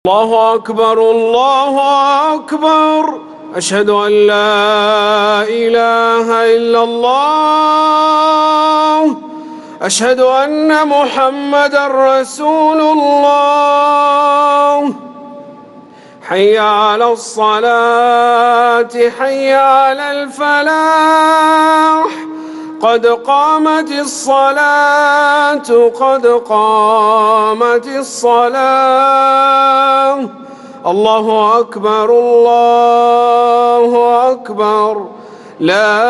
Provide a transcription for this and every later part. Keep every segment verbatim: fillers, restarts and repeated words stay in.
الله أكبر الله أكبر أشهد أن لا إله إلا الله أشهد أن محمدًا رسول الله حي على الصلاة حي على الفلاح قد قامت الصلاة قد قامت الصلاة الله أكبر الله أكبر لا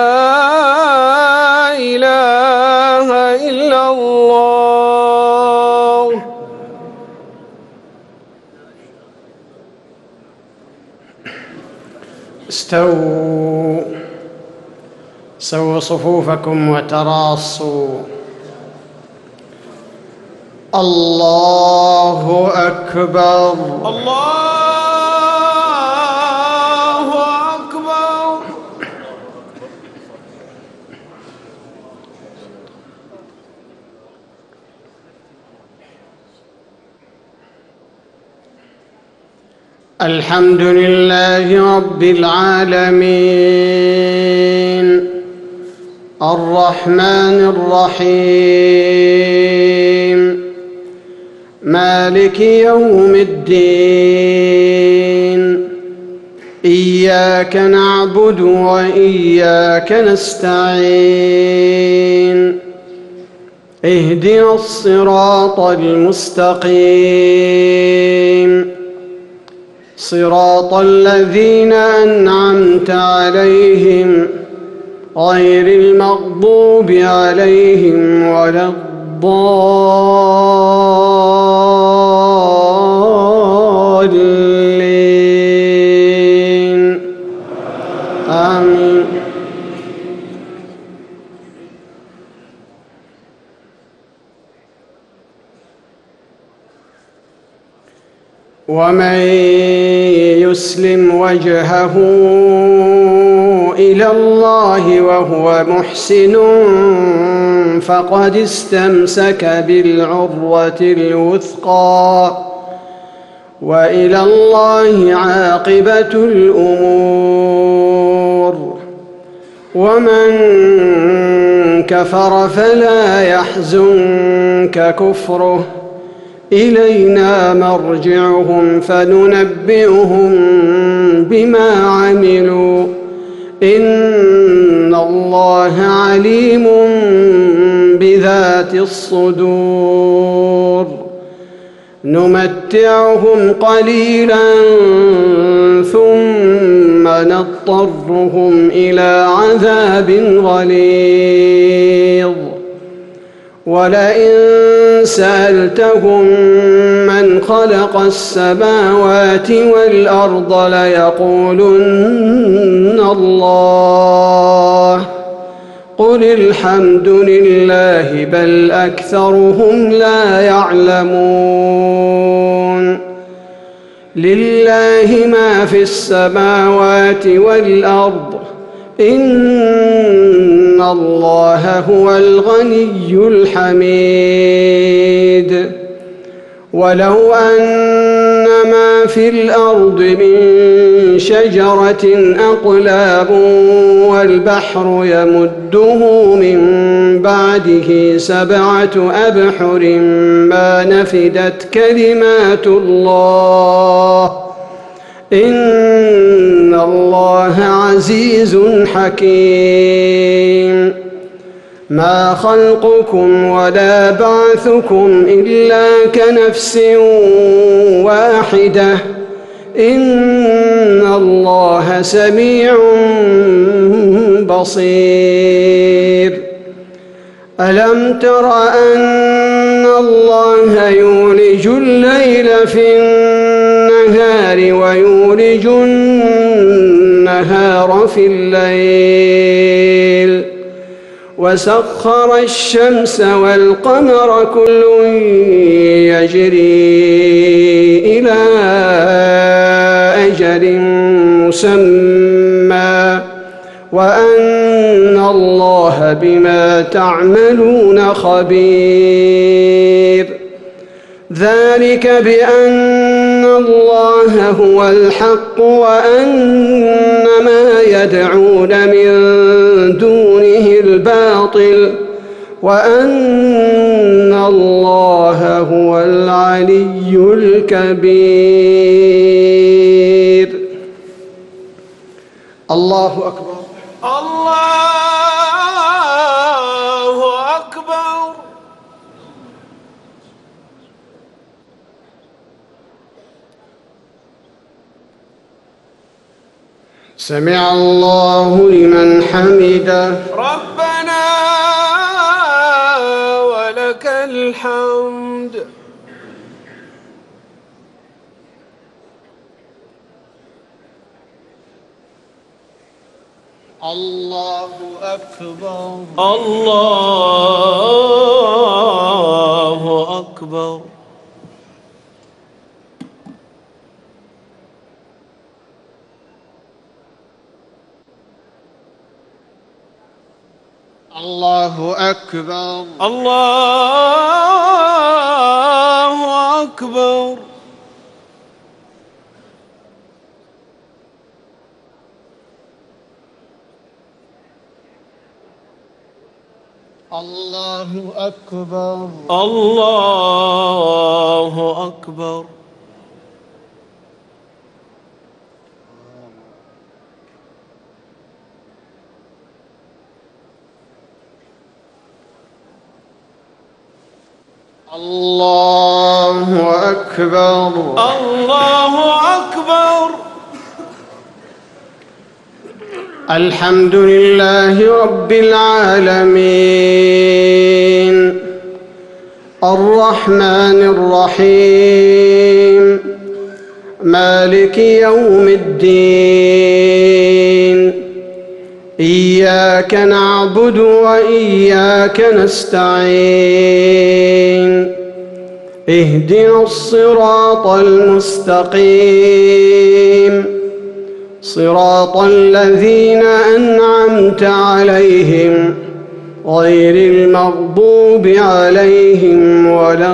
إله إلا الله. استووا سووا صفوفكم وتراصوا. الله أكبر الله أكبر. الحمد لله رب العالمين الرحمن الرحيم مالك يوم الدين إياك نعبد وإياك نستعين اهدنا الصراط المستقيم صراط الذين أنعمت عليهم غير المغضوب عليهم ولا الضالين آمين. ومن يسلم وجهه إلى الله وهو محسن فقد استمسك بالعروة الوثقى وإلى الله عاقبة الأمور. ومن كفر فلا يحزنك كفره إلينا مرجعهم فننبئهم بما عملوا إن الله عليم بذات الصدور. نمتعهم قليلا ثم نضطرهم إلى عذاب غليظ. ولئن سألتهم من خلق السماوات والأرض ليقولن الله قل الحمد لله بل أكثرهم لا يعلمون. لله ما في السماوات والأرض إن الله هو الغني الحميد. ولو أن ما في الأرض من شجرة أقلام والبحر يمده من بعده سبعة أبحر ما نفدت كلمات الله إن الله عزيز حكيم. ما خلقكم ولا بعثكم إلا كنفس واحدة إن الله سميع بصير. ألم تر أن الله يولج الليل في النهار ويولج النهار في الليل وسخر الشمس والقمر كل يجري إلى أجل مسمى وأن الله بما تعملون خبير. ذلك بأن الله هو الحق وأن ما يدعون من دونه الباطل وأن الله هو العلي الكبير. الله أكبر. الله أكبر. سمع الله لمن حمده. ربنا ولك الحمد. الله أكبر. الله أكبر. الله أكبر. الله أكبر. الله أكبر. الله أكبر. الله أكبر. الله أكبر. الحمد لله رب العالمين الرحمن الرحيم مالك يوم الدين إياك نعبد وإياك نستعين اهدنا الصراط المستقيم صراط الذين أنعمت عليهم غير المغضوب عليهم ولا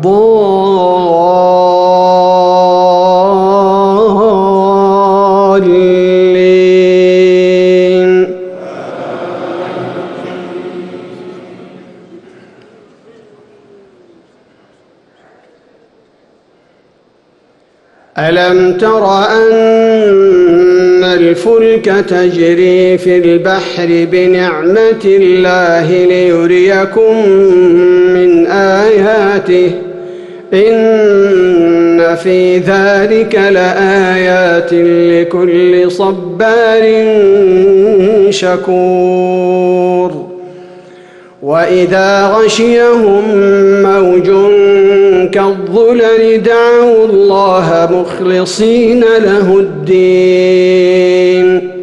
الضالين. ألم تر أن الفلك تجري في البحر بنعمة الله ليريكم من آياته إن في ذلك لآيات لكل صبار شكور. وإذا غشيهم موج كالظلل دعوا الله مخلصين له الدين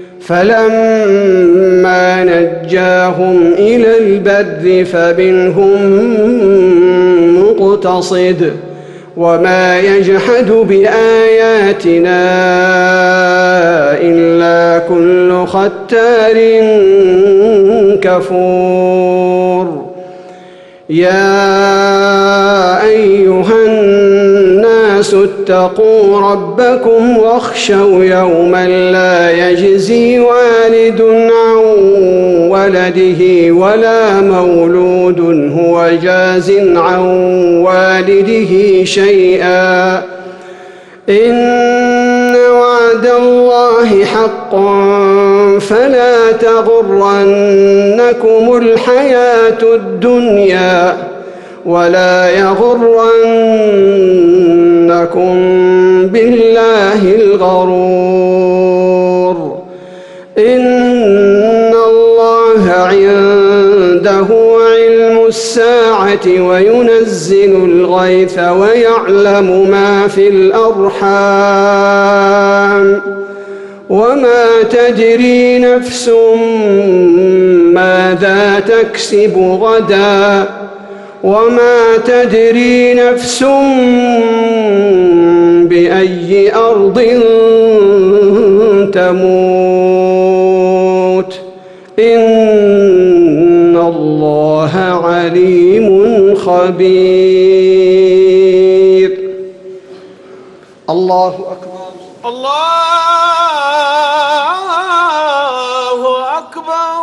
فلما نجاهم إلى البر فمنهم مقتصد وما يجحد بآياتنا إلا كل ختار كفور. يا أيها الناس اتقوا ربكم واخشوا يوما لا يجزي والد عن ولده ولا مولود هو جاز عن والده شيئا إن وعد الله حق فلا تغرنكم الحياة الدنيا ولا يغرنكم بالله الغرور. إن الله عنده علم الساعة وينزل الغيث ويعلم ما في الأرحام وما تدري نفس ماذا تكسب غدا وما تدري نفس بأي أرض تموت إن الله عليم خبير. الله أكبر. الله أكبر.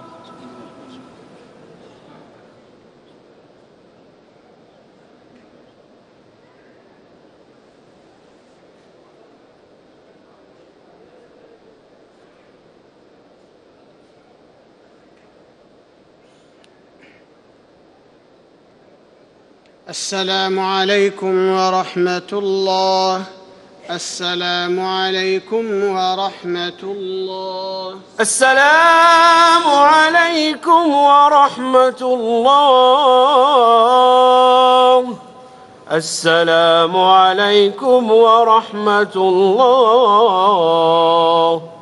السلام عليكم ورحمة الله. السلام عليكم ورحمة الله. السلام عليكم ورحمة الله. السلام عليكم ورحمة الله.